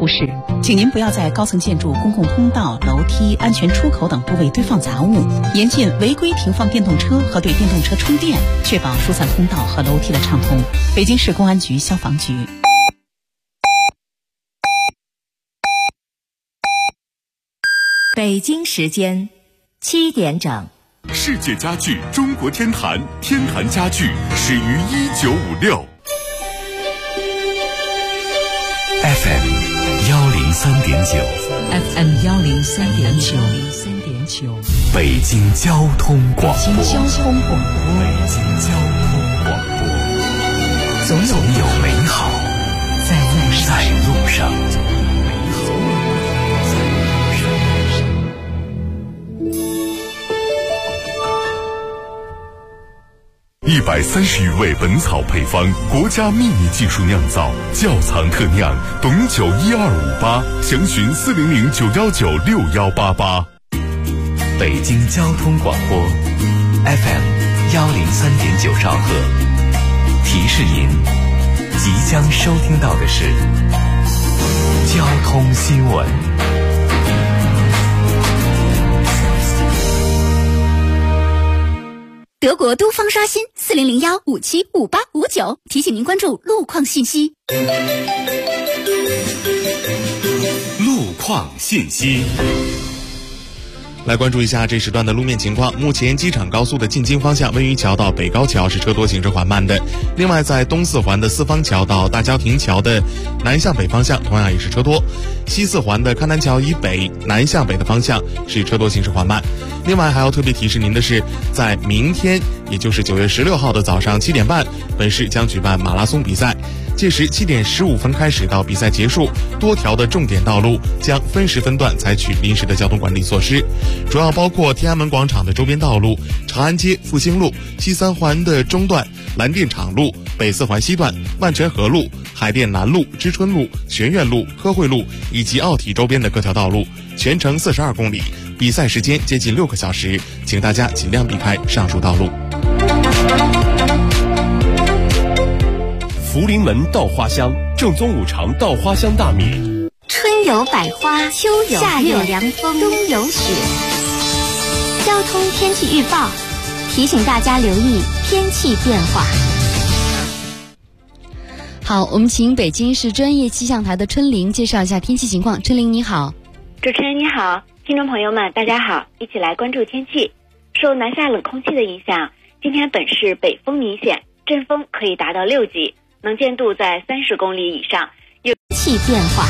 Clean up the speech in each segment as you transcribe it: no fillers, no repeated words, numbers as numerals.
忽视，请您不要在高层建筑、公共通道、楼梯、安全出口等部位堆放杂物，严禁违规停放电动车和对电动车充电，确保疏散通道和楼梯的畅通。北京市公安局消防局。 北京时间7点整。 世界家具中国天坛，天坛家具始于1956。FM 103.9 FM 103.9， 北京交通广播。 北京交通广播， 总有美好在路上。130余味本草配方，国家秘密技术酿造，窖藏特酿，董酒12588，详询400-919-6188。北京交通广播 FM 103.9兆赫，提示您即将收听到的是交通新闻。 德国都方刷新4001575859，提醒您关注路况信息。 路况信息。 来关注一下这时段的路面情况。目前机场高速的进京方向温榆桥到北高桥是车多行驶缓慢的。另外在东四环的四方桥到大郊亭桥的南向北方向同样也是车多。西四环的康南桥以北南向北的方向是车多行驶缓慢。另外还要特别提示您的是，在明天也就是9月16号的早上7点半，本市将举办马拉松比赛。届时7点15分开始到比赛结束，多条的重点道路将分时分段采取临时的交通管理措施，主要包括天安门广场的周边道路、长安街、复兴路、西三环的中段、蓝电厂路、北四环西段、万泉河路、海淀南路、知春路、学院路、科汇路以及奥体周边的各条道路，全程42公里，比赛时间接近6个小时，请大家尽量避开上述道路。 福临门稻花香，正宗五常稻花香大米。 春有百花，秋有夏有凉风，冬有雪。交通天气预报提醒大家留意天气变化。 好，我们请北京市专业气象台的春玲介绍一下天气情况。春玲你好。 主持人你好，听众朋友们大家好，一起来关注天气。受南下冷空气的影响，今天本市北风明显，阵风可以达到6级，能见度在30公里以上。有天气变化。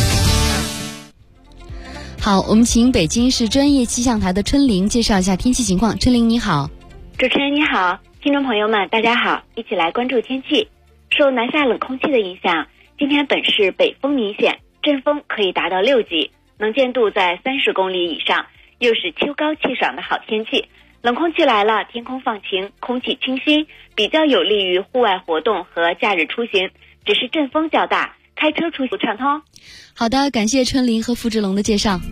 好，我们请北京市专业气象台的春玲介绍一下天气情况。春玲你好。 主持人你好，听众朋友们大家好，一起来关注天气。受南下冷空气的影响，今天本市北风明显，阵风可以达到6级，能见度在30公里以上，又是秋高气爽的好天气。冷空气来了，天空放晴，空气清新，比较有利于户外活动和假日出行，只是阵风较大，开车出行不畅通。 好的，感谢春玲和付志龙的介绍。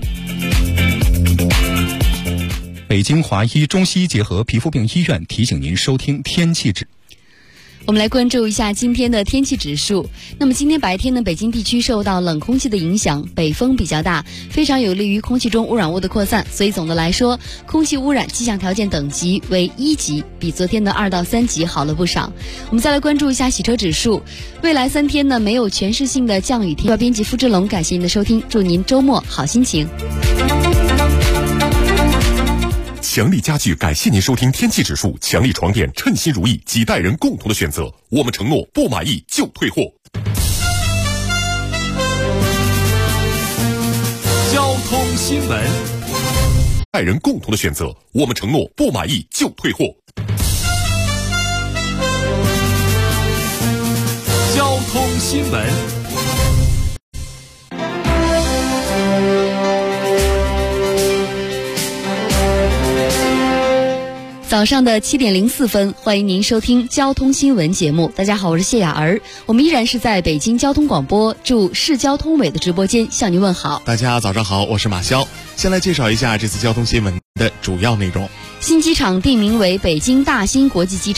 北京华医中西结合皮肤病医院提醒您收听天气指。 我们来关注一下今天的天气指数。那么今天白天呢，北京地区受到冷空气的影响，北风比较大，非常有利于空气中污染物的扩散，所以总的来说，空气污染气象条件等级为1级，比昨天的2到3级好了不少。我们再来关注一下洗车指数。未来3天呢，没有全市性的降雨天。编辑付志龙，感谢您的收听，祝您周末好心情。 强力家具感谢您收听天气指数。强力床垫，称心如意，几代人共同的选择。我们承诺不满意就退货。 交通新闻， 代人共同的选择。我们承诺不满意就退货。 交通新闻。 早上的7点04分，欢迎您收听交通新闻节目。大家好，我是谢雅儿，我们依然是在北京交通广播驻市交通委的直播间向您问好。 大家早上好，我是马潇。先来介绍一下这次交通新闻的主要内容。 新机场定名为北京大兴国际机场，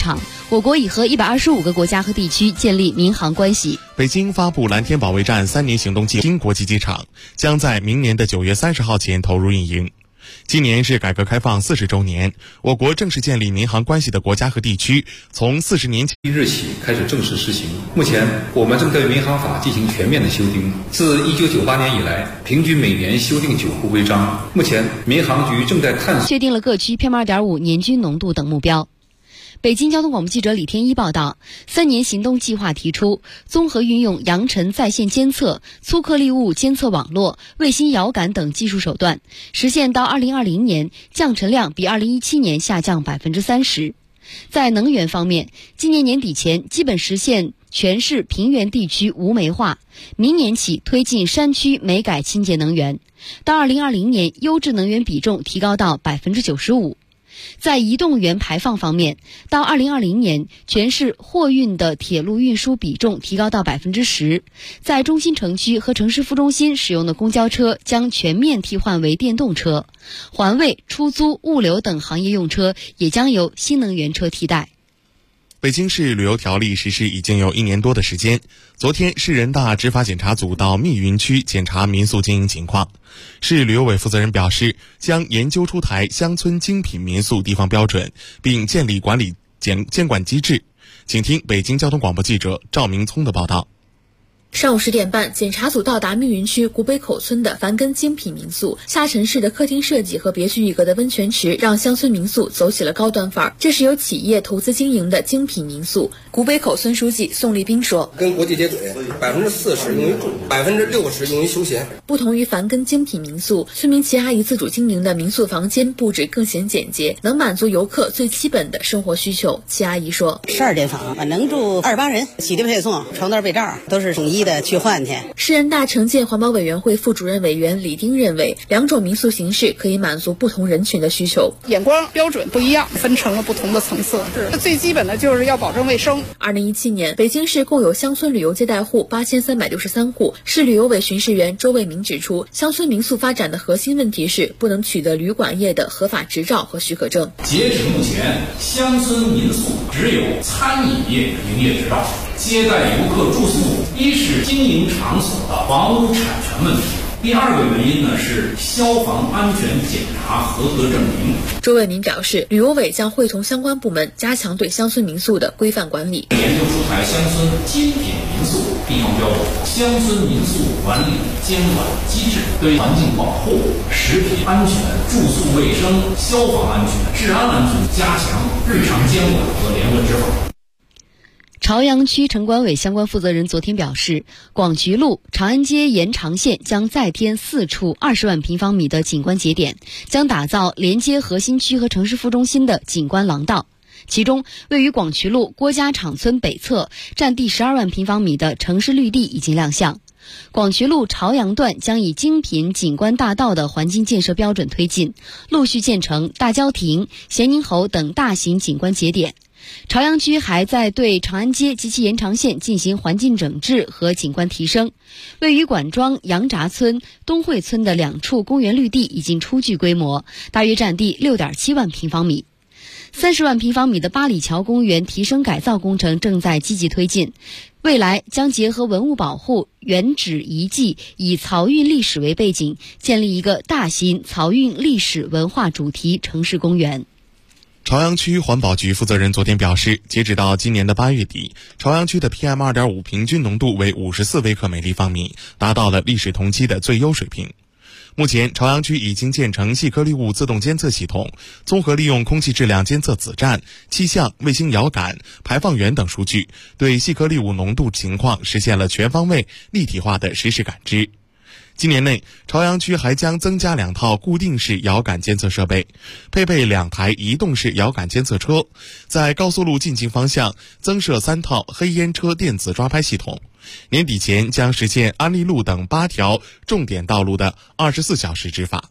我国已和125个国家和地区建立民航关系。 北京发布蓝天保卫战3年行动计划，北京国际机场将在明年的9月30号前投入运营。今年是改革开放40周年，我国正式建立民航关系的国家和地区从40年前日起开始正式实行。目前，我们正对民航法进行全面的修订。自1998年以来，平均每年修订9部规章。目前，民航局正在探索确定了各区 PM2.5 年均浓度等目标。北京交通广播记者李天一报道，3年行动计划提出，综合运用扬尘在线监测、粗颗粒物监测网络、卫星遥感等技术手段，实现到2020年降尘量比2017年下降30%。在能源方面，今年年底前基本实现全市平原地区无煤化，明年起推进山区煤改清洁能源，到2020年优质能源比重提高到95%。在移动源排放方面，到2020年，全市货运的铁路运输比重提高到10%。在中心城区和城市副中心使用的公交车将全面替换为电动车，环卫、出租、物流等行业用车也将由新能源车替代。 北京市旅游条例实施已经有1年多的时间。昨天，市人大执法检查组到密云区检查民宿经营情况。市旅游委负责人表示，将研究出台乡村精品民宿地方标准，并建立管理监管机制。请听北京交通广播记者赵明聪的报道。 上午10点半，检查组到达密云区古北口村的凡根精品民宿。下沉式的客厅设计和别具一格的温泉池，让乡村民宿走起了高端范儿。这是由企业投资经营的精品民宿。古北口村书记宋立兵说：“ 跟国际接轨，40%用于住，60%用于休闲。 不同于凡根精品民宿，村民齐阿姨自主经营的民宿房间布置更显简洁，能满足游客最基本的生活需求。齐阿姨说 ：“12间房，能住28人，洗涤配送、床单被罩都是统一的去换去。” 市人大城建环保委员会副主任委员李丁认为，2种民宿形式可以满足不同人群的需求， 眼光标准不一样，分成了不同的层次。最基本的就是要保证卫生。 2017年，北京市共有乡村旅游接待户8363户。市旅游委巡视员周卫民指出，乡村民宿发展的核心问题是不能取得旅馆业的合法执照和许可证。 截止目前，乡村民宿只有餐饮业营业执照。接待游客住宿，一是经营场所的房屋产权问题，第二个原因呢是消防安全检查合格证明。 周卫民表示，旅游委将会同相关部门加强对乡村民宿的规范管理， 研究出台乡村精品民宿地方标准、乡村民宿管理监管机制，对环境保护、食品安全、住宿卫生、消防安全、治安安全加强日常监管和连贯执法。 朝阳区城管委相关负责人昨天表示，广渠路、长安街延长线将再添4处20万平方米的景观节点，将打造连接核心区和城市副中心的景观廊道。其中，位于广渠路郭家场村北侧占地12万平方米的城市绿地已经亮相。广渠路朝阳段将以精品景观大道的环境建设标准推进，陆续建成大郊亭、咸宁侯等大型景观节点。朝阳区还在对长安街及其延长线进行环境整治和景观提升。位于管庄杨闸村、东汇村的2处公园绿地已经初具规模，大约占地6.7万平方米。30万平方米的八里桥公园提升改造工程正在积极推进，未来将结合文物保护、原址遗迹，以漕运历史为背景，建立一个大型漕运历史文化主题城市公园。 朝阳区环保局负责人昨天表示，截止到今年的8月底，朝阳区的 PM2.5 平均浓度为54微克每立方米，达到了历史同期的最优水平。目前，朝阳区已经建成细颗粒物自动监测系统，综合利用空气质量监测子站、气象、卫星遥感、排放源等数据，对细颗粒物浓度情况实现了全方位、立体化的实时感知。今年内，朝阳区还将增加2套固定式遥感监测设备，配备2台移动式遥感监测车，在高速路进京方向增设3套黑烟车电子抓拍系统。年底前将实现安利路等8条重点道路的24小时执法。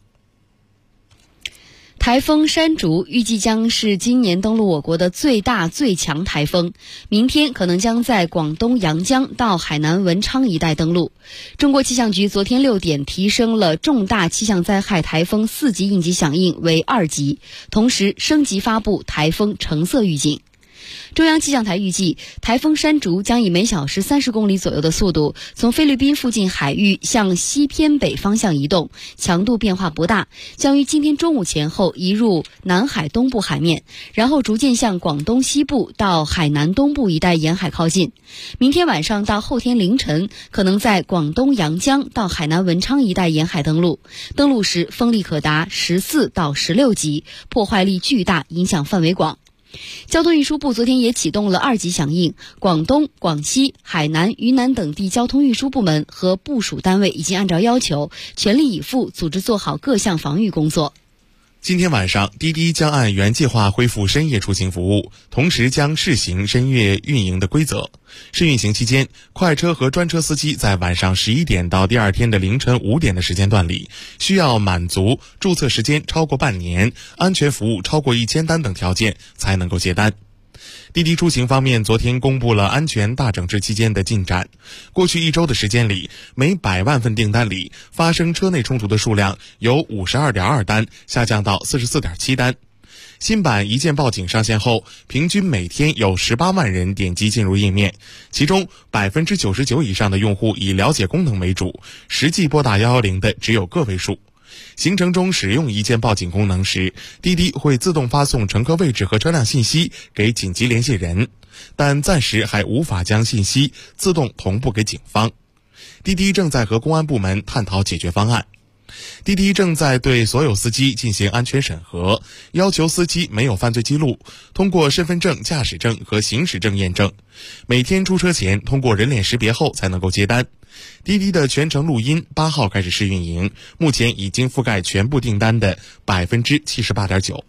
台风山竹预计将是今年登陆我国的最大最强台风，明天可能将在广东阳江到海南文昌一带登陆。中国气象局昨天6点提升了重大气象灾害台风4级应急响应为2级，同时升级发布台风橙色预警。 中央气象台预计，台风山竹将以每小时30公里左右的速度从菲律宾附近海域向西偏北方向移动，强度变化不大，将于今天中午前后移入南海东部海面，然后逐渐向广东西部到海南东部一带沿海靠近。明天晚上到后天凌晨，可能在广东阳江到海南文昌一带沿海登陆，登陆时风力可达14到16级，破坏力巨大，影响范围广。交通运输部昨天也启动了2级响应，广东、广西、海南、云南等地交通运输部门和部属单位已经按照要求全力以赴组织做好各项防御工作。 今天晚上，滴滴将按原计划恢复深夜出行服务，同时将试行深夜运营的规则。试运行期间，快车和专车司机在晚上11点到第二天的凌晨5点的时间段里，需要满足注册时间超过半年、安全服务超过1000单等条件才能够接单。滴滴出行方面，昨天公布了安全大整治期间的进展。过去1周的时间里，每100万份订单里发生车内冲突的数量由 52.2 单下降到 44.7 单。新版一键报警上线后，平均每天有18万人点击进入页面，其中 99% 以上的用户以了解功能为主，实际拨打110的只有个位数。行程中使用一键报警功能时，滴滴会自动发送乘客位置和车辆信息给紧急联系人，但暂时还无法将信息自动同步给警方。滴滴正在和公安部门探讨解决方案。滴滴正在对所有司机进行安全审核，要求司机没有犯罪记录，通过身份证、驾驶证和行驶证验证，每天出车前通过人脸识别后才能够接单。滴滴的全程录音8号开始试运营，目前已经覆盖全部订单的 78.9%。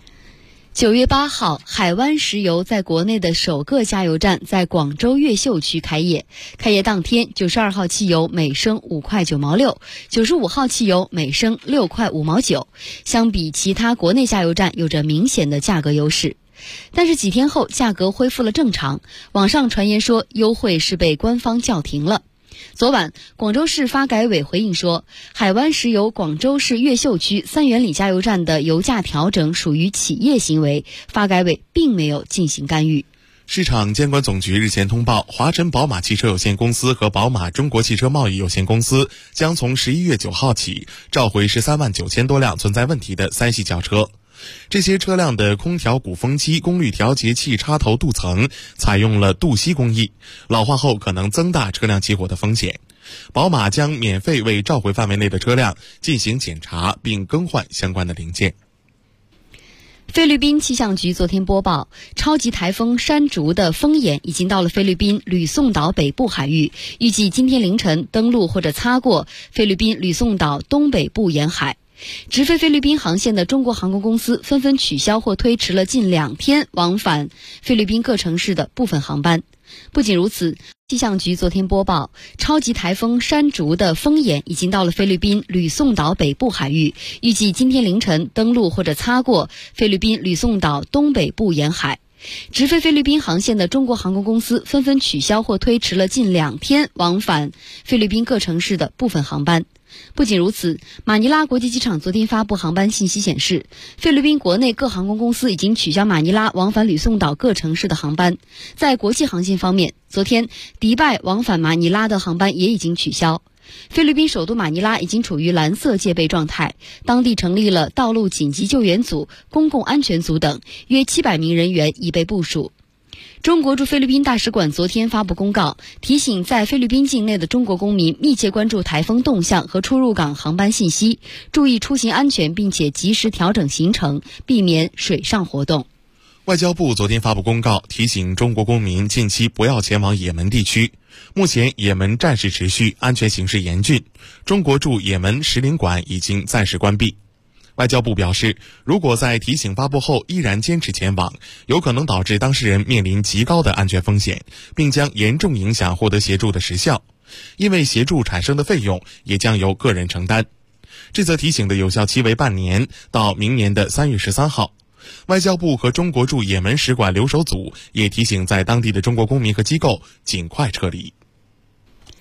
9月8号，海湾石油在国内的首个加油站在广州越秀区开业。开业当天，92号汽油每升5块9毛6 ，95号汽油每升6块5毛9，相比其他国内加油站有着明显的价格优势。但是几天后，价格恢复了正常，网上传言说优惠是被官方叫停了。昨晚，广州市发改委回应说，海湾石油广州市越秀区三元里加油站的油价调整属于企业行为，发改委并没有进行干预。 市场监管总局日前通报，华晨宝马汽车有限公司和宝马中国汽车贸易有限公司将从11月9号起召回13万9千多辆存在问题的3系轿车。这些车辆的空调鼓风机功率调节器插头镀层采用了镀锡工艺，老化后可能增大车辆起火的风险。宝马将免费为召回范围内的车辆进行检查并更换相关的零件。 菲律宾气象局昨天播报，超级台风山竹的风眼已经到了菲律宾吕宋岛北部海域，预计今天凌晨登陆或者擦过菲律宾吕宋岛东北部沿海。直飞菲律宾航线的中国航空公司纷纷取消或推迟了近2天往返菲律宾各城市的部分航班。不仅如此，气象局昨天播报，超级台风山竹的风眼已经到了菲律宾吕宋岛北部海域，预计今天凌晨登陆或者擦过菲律宾吕宋岛东北部沿海。直飞菲律宾航线的中国航空公司纷纷取消或推迟了近2天往返菲律宾各城市的部分航班。不仅如此，马尼拉国际机场昨天发布航班信息显示，菲律宾国内各航空公司已经取消马尼拉往返吕宋岛各城市的航班。在国际航线方面，昨天迪拜往返马尼拉的航班也已经取消。菲律宾首都马尼拉已经处于蓝色戒备状态，当地成立了道路紧急救援组、公共安全组等，约700名人员已被部署。中国驻菲律宾大使馆昨天发布公告，提醒在菲律宾境内的中国公民密切关注台风动向和出入港航班信息，注意出行安全，并且及时调整行程，避免水上活动。 外交部昨天发布公告，提醒中国公民近期不要前往也门地区。目前也门战事持续，安全形势严峻，中国驻也门使领馆已经暂时关闭。外交部表示，如果在提醒发布后依然坚持前往，有可能导致当事人面临极高的安全风险，并将严重影响获得协助的时效，因为协助产生的费用也将由个人承担。这则提醒的有效期为半年，到明年的3月13号。外交部和中国驻也门使馆留守组也提醒在当地的中国公民和机构尽快撤离。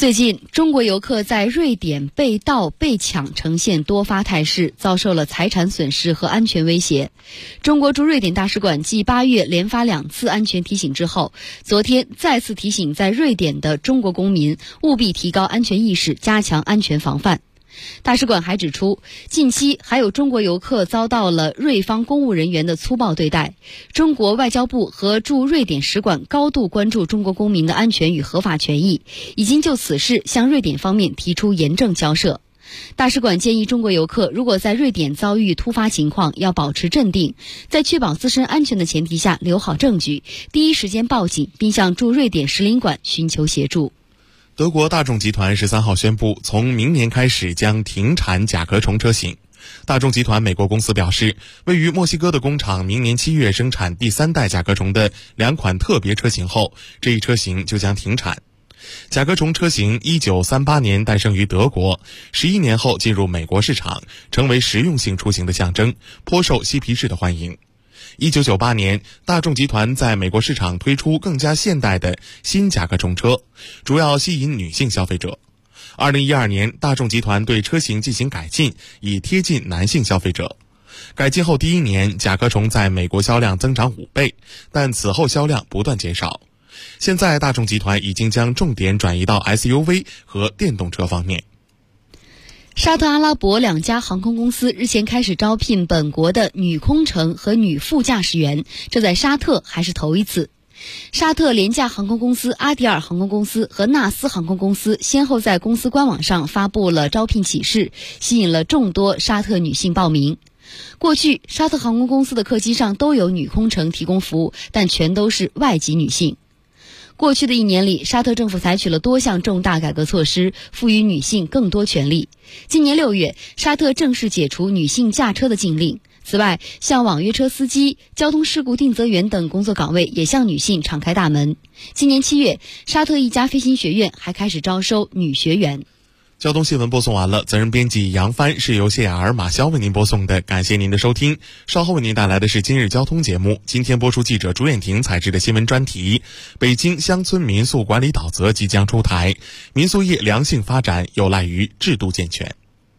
最近，中国游客在瑞典被盗、被抢呈现多发态势，遭受了财产损失和安全威胁。中国驻瑞典大使馆继8月连发2次安全提醒之后，昨天再次提醒在瑞典的中国公民务必提高安全意识，加强安全防范。大使馆还指出，近期还有中国游客遭到了瑞方公务人员的粗暴对待。中国外交部和驻瑞典使馆高度关注中国公民的安全与合法权益，已经就此事向瑞典方面提出严正交涉。大使馆建议中国游客如果在瑞典遭遇突发情况，要保持镇定，在确保自身安全的前提下留好证据，第一时间报警，并向驻瑞典使领馆寻求协助。 德国大众集团13号宣布，从明年开始将停产甲壳虫车型。大众集团美国公司表示，位于墨西哥的工厂明年7月生产第3代甲壳虫的2款特别车型后，这一车型就将停产。甲壳虫车型1938年诞生于德国，11年后进入美国市场，成为实用性出行的象征，颇受嬉皮士的欢迎。1998年，大众集团在美国市场推出更加现代的新甲壳虫车，主要吸引女性消费者。2012年，大众集团对车型进行改进，以贴近男性消费者。改进后第1年，甲壳虫在美国销量增长5倍，但此后销量不断减少。现在大众集团已经将重点转移到 SUV 和电动车方面。 沙特阿拉伯2家航空公司日前开始招聘本国的女空乘和女副驾驶员，这在沙特还是头一次。沙特廉价航空公司阿迪尔航空公司和纳斯航空公司先后在公司官网上发布了招聘启事，吸引了众多沙特女性报名。过去，沙特航空公司的客机上都有女空乘提供服务，但全都是外籍女性。过去的1年里，沙特政府采取了多项重大改革措施，赋予女性更多权利。今年6月，沙特正式解除女性驾车的禁令。此外，像网约车司机、交通事故定责员等工作岗位也向女性敞开大门。今年7月，沙特一家飞行学院还开始招收女学员。 交通新闻播送完了，责任编辑杨帆，是由谢雅儿、马潇为您播送的，感谢您的收听。稍后为您带来的是今日交通节目。今天播出记者朱艳婷采制的新闻专题：北京乡村民宿管理导则即将出台，民宿业良性发展有赖于制度健全。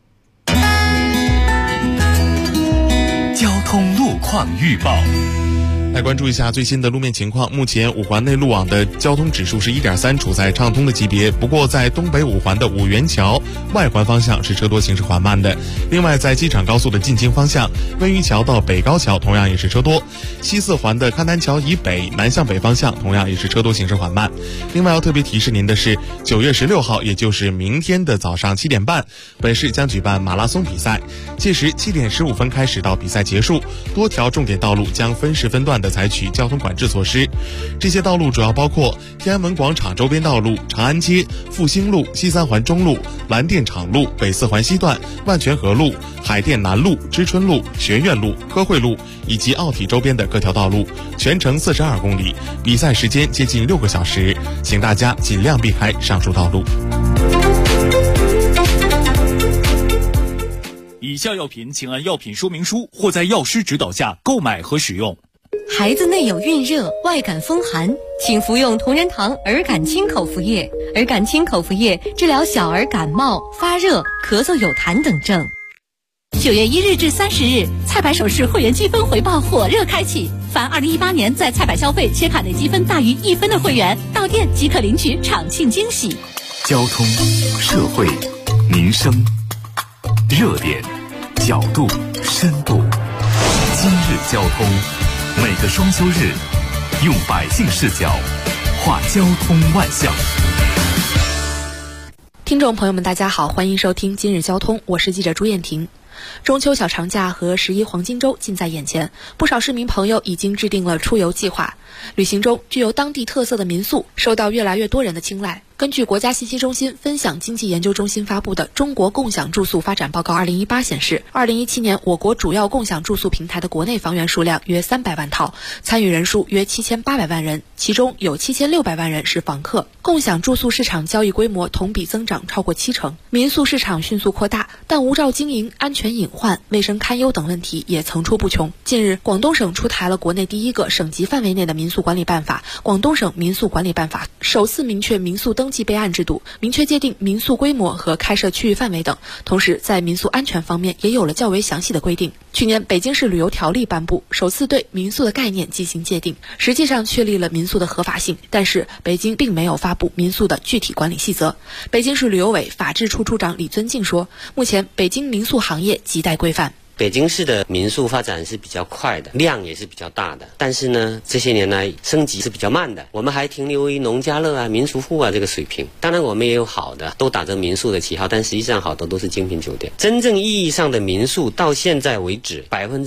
交通路况预报。 来关注一下最新的路面情况。目前五环内路网的交通指数是 1.3， 处在畅通的级别。不过在东北五环的五元桥外环方向是车多行驶缓慢的。另外在机场高速的进京方向，温榆桥到北高桥同样也是车多。西四环的喀南桥以北南向北方向同样也是车多行驶缓慢。另外要特别提示您的是，9月16号，也就是明天的早上7点半，本市将举办马拉松比赛，届时7点15分开始到比赛结束，多条重点道路将分时分段的采取交通管制措施。这些道路主要包括天安门广场周边道路、长安街、复兴路、西三环中路、蓝电厂路、北四环西段、万泉河路、海淀南路、知春路、学院路、科汇路以及奥体周边的各条道路，全程42公里，比赛时间接近6个小时，请大家尽量避开上述道路。 以下药品请按药品说明书或在药师指导下购买和使用。 孩子内有孕热、外感风寒，请服用同仁堂儿感清口服液。儿感清口服液治疗小儿感冒、发热、咳嗽有痰等症。 9月1日至30日，菜百首饰会员积分回报火热开启，凡2018年在菜百消费且卡内积分大于1分的会员，到店即可领取场庆惊喜。 交通、社会、民生，热点、角度、深度。今日交通，每个双休日，用百姓视角画交通万象。 听众朋友们，大家好，欢迎收听今日交通，我是记者朱艳婷。中秋小长假和11黄金周近在眼前，不少市民朋友已经制定了出游计划。旅行中具有当地特色的民宿受到越来越多人的青睐。根据国家信息中心分享经济研究中心发布的《中国共享住宿发展报告2018》显示，2017年我国主要共享住宿平台的国内房源数量约300万套，参与人数约7800万人，其中有7600万人是房客。共享住宿市场交易规模同比增长超过70%，民宿市场迅速扩大，但无照经营、安全隐患、卫生堪忧等问题也层出不穷。近日，广东省出台了国内第一个省级范围内的民宿管理办法《广东省民宿管理办法》，首次明确民宿登契备案制度，明确界定民宿规模和开设区域范围等。同时，在民宿安全方面也有了较为详细的规定。去年，北京市旅游条例颁布，首次对民宿的概念进行界定，实际上确立了民宿的合法性。但是，北京并没有发布民宿的具体管理细则。北京市旅游委法制处处长李尊敬说，目前北京民宿行业亟待规范。 北京市的民宿发展是比较快的，量也是比较大的，但是呢，这些年来升级是比较慢的，我们还停留于农家乐啊、民俗户啊这个水平。当然我们也有好的，都打着民宿的旗号，但实际上好多都是精品酒店。真正意义上的民宿到现在为止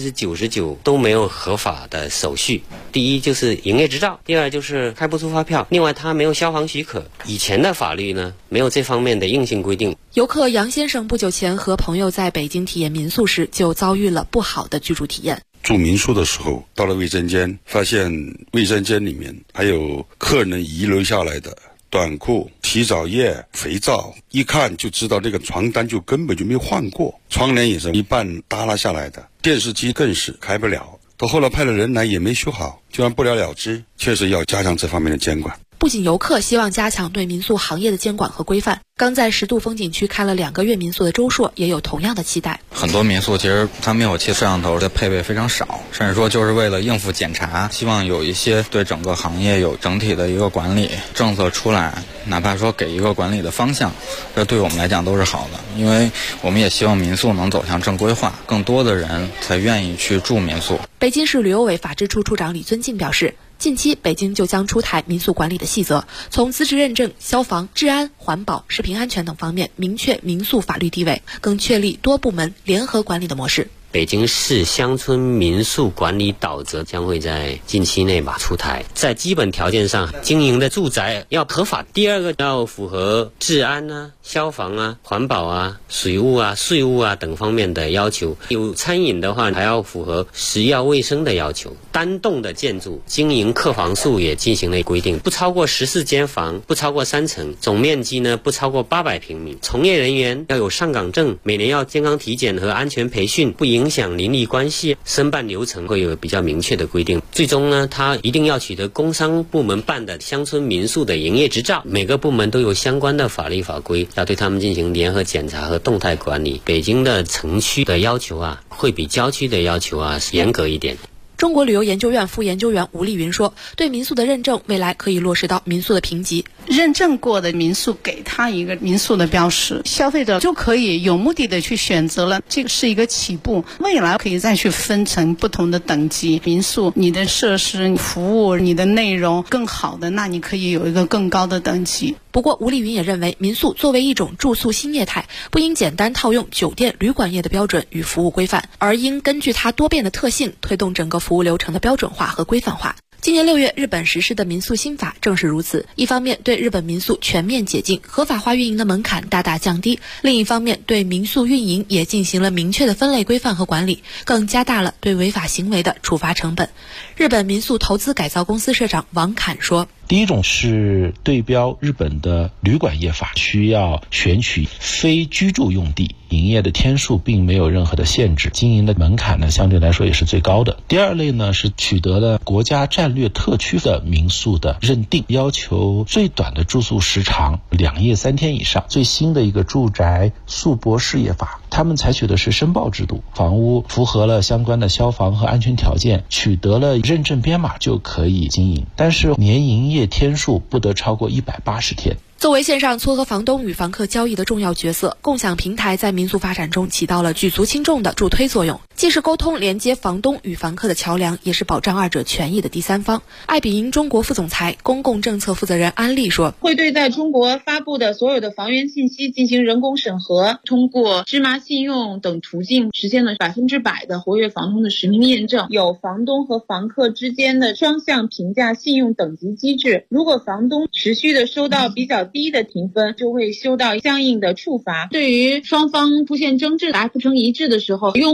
，99%都没有合法的手续。第一就是营业执照，第二就是开不出发票，另外它没有消防许可。以前的法律呢，没有这方面的硬性规定。 游客杨先生不久前和朋友在北京体验民宿时，就遭遇了不好的居住体验。 住民宿的时候，到了卫生间，发现卫生间里面还有客人遗留下来的短裤、洗澡液、肥皂，一看就知道那个床单就根本就没换过，窗帘也是一半耷拉下来的，电视机更是开不了。到后来派了人来也没修好，就让不了了之。确实要加强这方面的监管。 不仅游客希望加强对民宿行业的监管和规范，刚在10渡风景区开了2个月民宿的周硕也有同样的期待。 很多民宿其实它灭火器摄像头的配备非常少，甚至说就是为了应付检查，希望有一些对整个行业有整体的一个管理政策出来，哪怕说给一个管理的方向，这对我们来讲都是好的。因为我们也希望民宿能走向正规化，更多的人才愿意去住民宿。 北京市旅游委法制处处长李尊敬表示，近期北京就将出台民宿管理的细则，从资质认证、消防、治安、环保、食品安全等方面明确民宿法律地位，更确立多部门联合管理的模式。 北京市乡村民宿管理导则将会在近期内出台。在基本条件上，经营的住宅要合法，第二个要符合治安啊、消防啊、环保啊、水务啊、税务啊等方面的要求。有餐饮的话，还要符合食药卫生的要求。单栋的建筑经营客房数也进行了规定，不超过14间房，不超过3层，总面积呢不超过800平米。从业人员要有上岗证，每年要健康体检和安全培训，不影响邻里关系，申办流程会有比较明确的规定。最终呢，他一定要取得工商部门办的乡村民宿的营业执照，每个部门都有相关的法律法规，要对他们进行联合检查和动态管理。北京的城区的要求会比郊区的要求严格一点。 中国旅游研究院副研究员吴丽云说，对民宿的认证未来可以落实到民宿的评级， 认证过的民宿给他一个民宿的标识，消费者就可以有目的的去选择了，这个是一个起步，未来可以再去分成不同的等级。民宿你的设施、服务、你的内容更好的，那你可以有一个更高的等级。 不过吴丽云也认为，民宿作为一种住宿新业态，不应简单套用酒店、旅馆业的标准与服务规范，而应根据它多变的特性，推动整个服务流程的标准化和规范化。今年6月，日本实施的民宿新法正是如此。一方面对日本民宿全面解禁，合法化运营的门槛大大降低；另一方面对民宿运营也进行了明确的分类规范和管理，更加大了对违法行为的处罚成本。日本民宿投资改造公司社长王侃说， 第一种是对标日本的旅馆业法，需要选取非居住用地，营业的天数并没有任何的限制，经营的门槛呢相对来说也是最高的。第二类呢是取得了国家战略特区的民宿的认定，要求最短的住宿时长2夜3天以上。最新的一个住宅宿泊事业法，他们采取的是申报制度，房屋符合了相关的消防和安全条件，取得了认证编码就可以经营，但是年营业天数不得超过180天。 作为线上撮合房东与房客交易的重要角色，共享平台在民宿发展中起到了举足轻重的助推作用，既是沟通连接房东与房客的桥梁，也是保障二者权益的第三方。爱彼迎中国副总裁、公共政策负责人安利说， 会对在中国发布的所有的房源信息进行人工审核，通过芝麻信用等途径实现了100%的活跃房东的实名验证，有房东和房客之间的双向评价信用等级机制。如果房东持续的收到比较低的评分，就会收到相应的处罚。对于双方出现争执达不成一致的时候，用户可以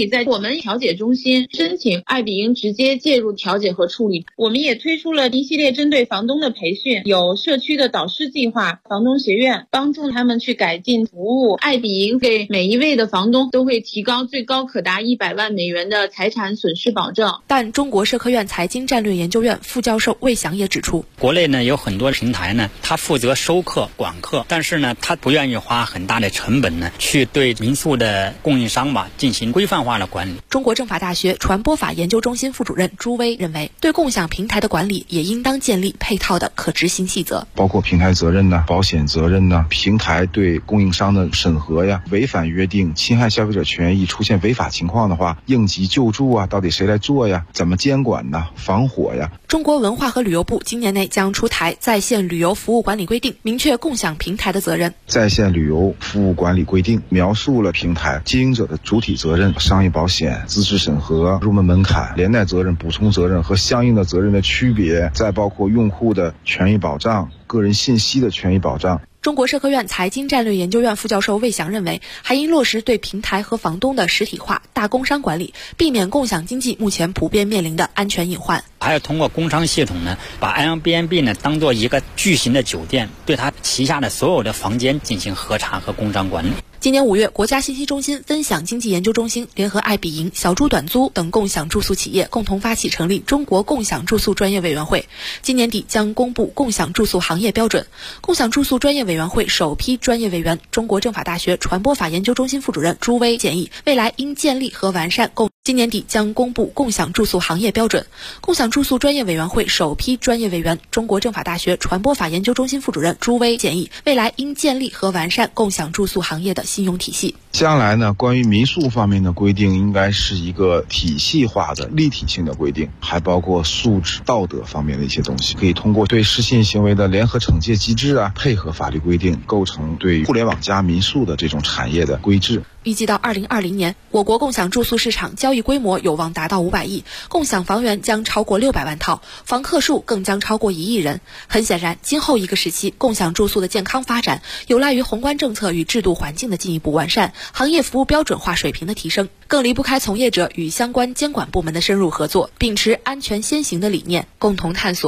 在我们调解中心申请爱彼迎直接介入调解和处理。我们也推出了一系列针对房东的培训，有社区的导师计划、房东学院，帮助他们去改进服务。爱彼迎给每一位的房东都会提高最高可达100万美元的财产损失保证。 但中国社科院财经战略研究院副教授魏翔也指出， 国内呢有很多平台呢，他负责收客管客，但是呢他不愿意花很大的成本呢去对民宿的供应商吧进行规范化的管理。 中国政法大学传播法研究中心副主任朱威认为，对共享平台的管理也应当建立配套的可执行细则， 包括平台责任呢、保险责任呢、平台对供应商的审核呀、违反约定、侵害消费者权益、出现违法情况的话，应急救助啊，到底谁来做呀？怎么监管呢？防火呀？ 中国文化和旅游部今年内将出台在线旅游服务管理规定，明确共享平台的责任。 在线旅游服务管理规定描述了平台经营者的主体责任、商业保险、资质审核、入门门槛、连带责任、补充责任和相应的责任的区别，再包括用户的权益保障、个人信息的权益保障。 中国社科院财经战略研究院副教授魏翔认为，还应落实对平台和房东的实体化、大工商管理，避免共享经济目前普遍面临的安全隐患。 还要通过工商系统呢，把 Airbnb 呢当做一个巨型的酒店，对它旗下的所有的房间进行核查和工商管理。 今年5月，国家信息中心分享经济研究中心联合爱彼迎、小猪短租等共享住宿企业共同发起成立中国共享住宿专业委员会，今年底将公布共享住宿行业标准。共享住宿专业委员会首批专业委员，中国政法大学传播法研究中心副主任朱威建议，未来应建立和完善今年底将公布共享住宿行业标准。共享住宿专业委员会首批专业委员，中国政法大学传播法研究中心副主任朱威建议，未来应建立和完善共享住宿行业的信用体系。 将来呢，关于民宿方面的规定应该是一个体系化的立体性的规定，还包括素质道德方面的一些东西，可以通过对失信行为的联合惩戒机制啊，配合法律规定，构成对互联网加民宿的这种产业的规制。 预计到2020年，我国共享住宿市场交易规模有望达到500亿，共享房源将超过600万套，房客数更将超过1亿人。很显然，今后一个时期，共享住宿的健康发展有赖于宏观政策与制度环境的进一步完善，行业服务标准化水平的提升，更离不开从业者与相关监管部门的深入合作，秉持安全先行的理念，共同探索